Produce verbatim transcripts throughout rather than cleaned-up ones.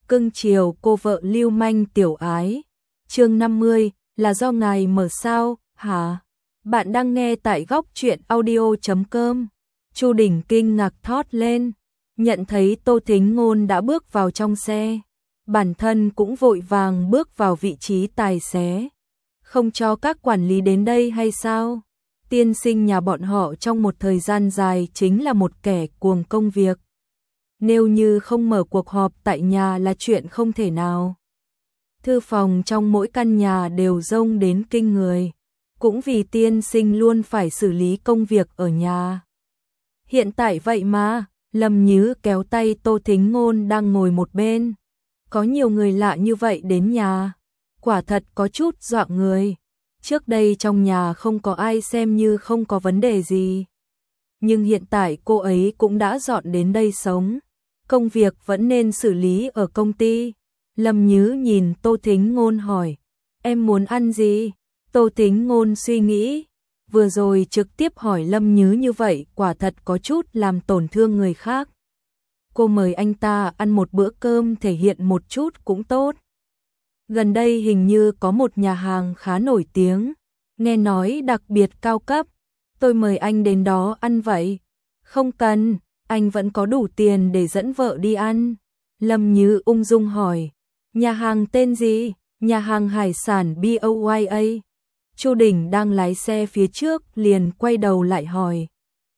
cưng chiều cô vợ lưu manh tiểu ái. Chương năm mươi, là do ngài mở sao, hả? Bạn đang nghe tại góc truyện audio chấm com. Chu Đình kinh ngạc thốt lên, nhận thấy Tô Thính Ngôn đã bước vào trong xe. Bản thân cũng vội vàng bước vào vị trí tài xế. Không cho các quản lý đến đây hay sao? Tiên sinh nhà bọn họ trong một thời gian dài chính là một kẻ cuồng công việc. Nếu như không mở cuộc họp tại nhà là chuyện không thể nào. Thư phòng trong mỗi căn nhà đều rông đến kinh người. Cũng vì tiên sinh luôn phải xử lý công việc ở nhà. Hiện tại vậy mà, Lâm Nhứ kéo tay Tô Thính Ngôn đang ngồi một bên. Có nhiều người lạ như vậy đến nhà. Quả thật có chút dọa người. Trước đây trong nhà không có ai xem như không có vấn đề gì. Nhưng hiện tại cô ấy cũng đã dọn đến đây sống. Công việc vẫn nên xử lý ở công ty. Lâm Nhứ nhìn Tô Thính Ngôn hỏi, em muốn ăn gì? Tô Thính Ngôn suy nghĩ, vừa rồi trực tiếp hỏi Lâm Nhứ như vậy quả thật có chút làm tổn thương người khác. Cô mời anh ta ăn một bữa cơm thể hiện một chút cũng tốt. Gần đây hình như có một nhà hàng khá nổi tiếng, nghe nói đặc biệt cao cấp. Tôi mời anh đến đó ăn vậy. Không cần, anh vẫn có đủ tiền để dẫn vợ đi ăn. Lâm Nhứ ung dung hỏi, nhà hàng tên gì? Nhà hàng hải sản bê o i a. Chu Đình đang lái xe phía trước liền quay đầu lại hỏi.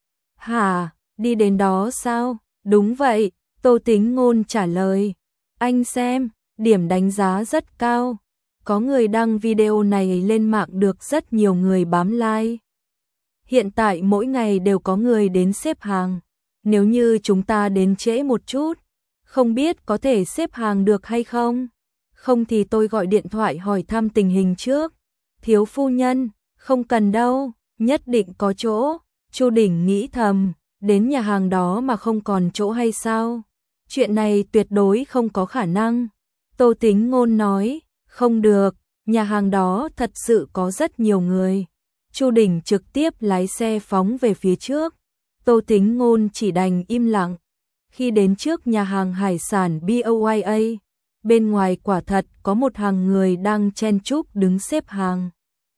Hả, đi đến đó sao? Đúng vậy, Tô Thính Ngôn trả lời. Anh xem, điểm đánh giá rất cao. Có người đăng video này lên mạng được rất nhiều người bám like. Hiện tại mỗi ngày đều có người đến xếp hàng. Nếu như chúng ta đến trễ một chút, không biết có thể xếp hàng được hay không? Không thì tôi gọi điện thoại hỏi thăm tình hình trước. Thiếu phu nhân, không cần đâu, nhất định có chỗ. Chu Đình nghĩ thầm, đến nhà hàng đó mà không còn chỗ hay sao? Chuyện này tuyệt đối không có khả năng. Tô Thính Ngôn nói, không được, nhà hàng đó thật sự có rất nhiều người. Chu Đình trực tiếp lái xe phóng về phía trước. Tô Thính Ngôn chỉ đành im lặng. Khi đến trước nhà hàng hải sản bê o i a, bên ngoài quả thật có một hàng người đang chen chúc đứng xếp hàng.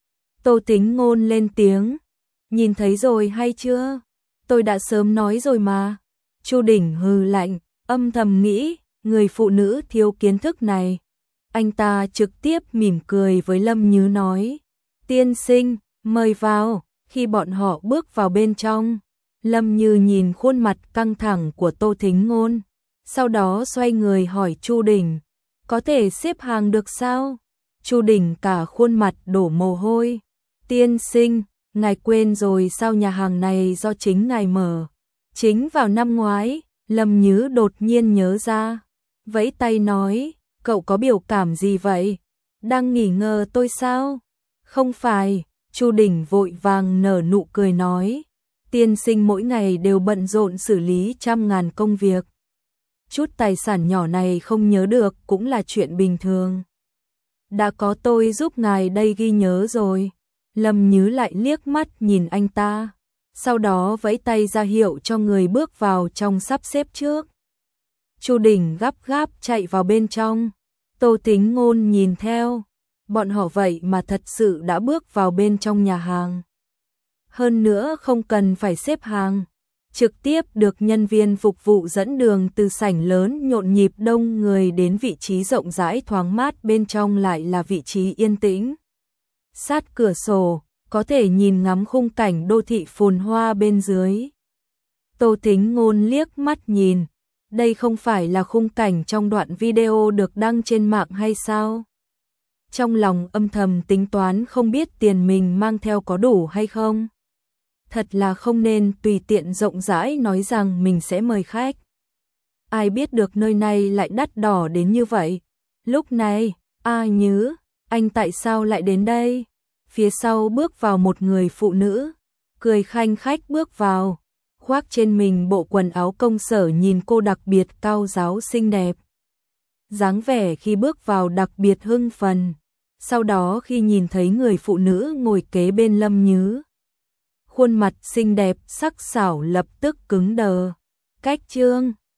Tô Thính Ngôn lên tiếng, nhìn thấy rồi hay chưa? Tôi đã sớm nói rồi mà. Chu Đình hừ lạnh, âm thầm nghĩ, người phụ nữ thiếu kiến thức này. Anh ta trực tiếp mỉm cười với Lâm Nhứ nói, tiên sinh, mời vào. Khi bọn họ bước vào bên trong, Lâm Như nhìn khuôn mặt căng thẳng của Tô Thính Ngôn, sau đó xoay người hỏi Chu Đình, có thể xếp hàng được sao? Chu Đình cả khuôn mặt đổ mồ hôi, tiên sinh, ngài quên rồi sao nhà hàng này do chính ngài mở? Chính vào năm ngoái, Lâm Nhứ đột nhiên nhớ ra, vẫy tay nói, cậu có biểu cảm gì vậy? Đang nghi ngờ tôi sao? Không phải, Chu Đình vội vàng nở nụ cười nói, tiên sinh mỗi ngày đều bận rộn xử lý trăm ngàn công việc. Chút tài sản nhỏ này không nhớ được cũng là chuyện bình thường. Đã có tôi giúp ngài đây ghi nhớ rồi. Lâm Nhứ lại liếc mắt nhìn anh ta, sau đó vẫy tay ra hiệu cho người bước vào trong sắp xếp trước. Chu Đình gấp gáp chạy vào bên trong. Tô Thính Ngôn nhìn theo, bọn họ vậy mà thật sự đã bước vào bên trong nhà hàng. Hơn nữa không cần phải xếp hàng, trực tiếp được nhân viên phục vụ dẫn đường từ sảnh lớn nhộn nhịp đông người đến vị trí rộng rãi thoáng mát, bên trong lại là vị trí yên tĩnh. Sát cửa sổ, có thể nhìn ngắm khung cảnh đô thị phồn hoa bên dưới. Tô Thính Ngôn liếc mắt nhìn, đây không phải là khung cảnh trong đoạn video được đăng trên mạng hay sao? Trong lòng âm thầm tính toán không biết tiền mình mang theo có đủ hay không. Thật là không nên tùy tiện rộng rãi nói rằng mình sẽ mời khách. Ai biết được nơi này lại đắt đỏ đến như vậy. Lúc này, A Nhứ, anh tại sao lại đến đây? Phía sau bước vào một người phụ nữ, cười khanh khách bước vào, khoác trên mình bộ quần áo công sở, nhìn cô đặc biệt cao ráo xinh đẹp. Dáng vẻ khi bước vào đặc biệt hưng phấn. Sau đó khi nhìn thấy người phụ nữ ngồi kế bên Lâm Nhứ, khuôn mặt xinh đẹp sắc sảo lập tức cứng đờ. Cách trương,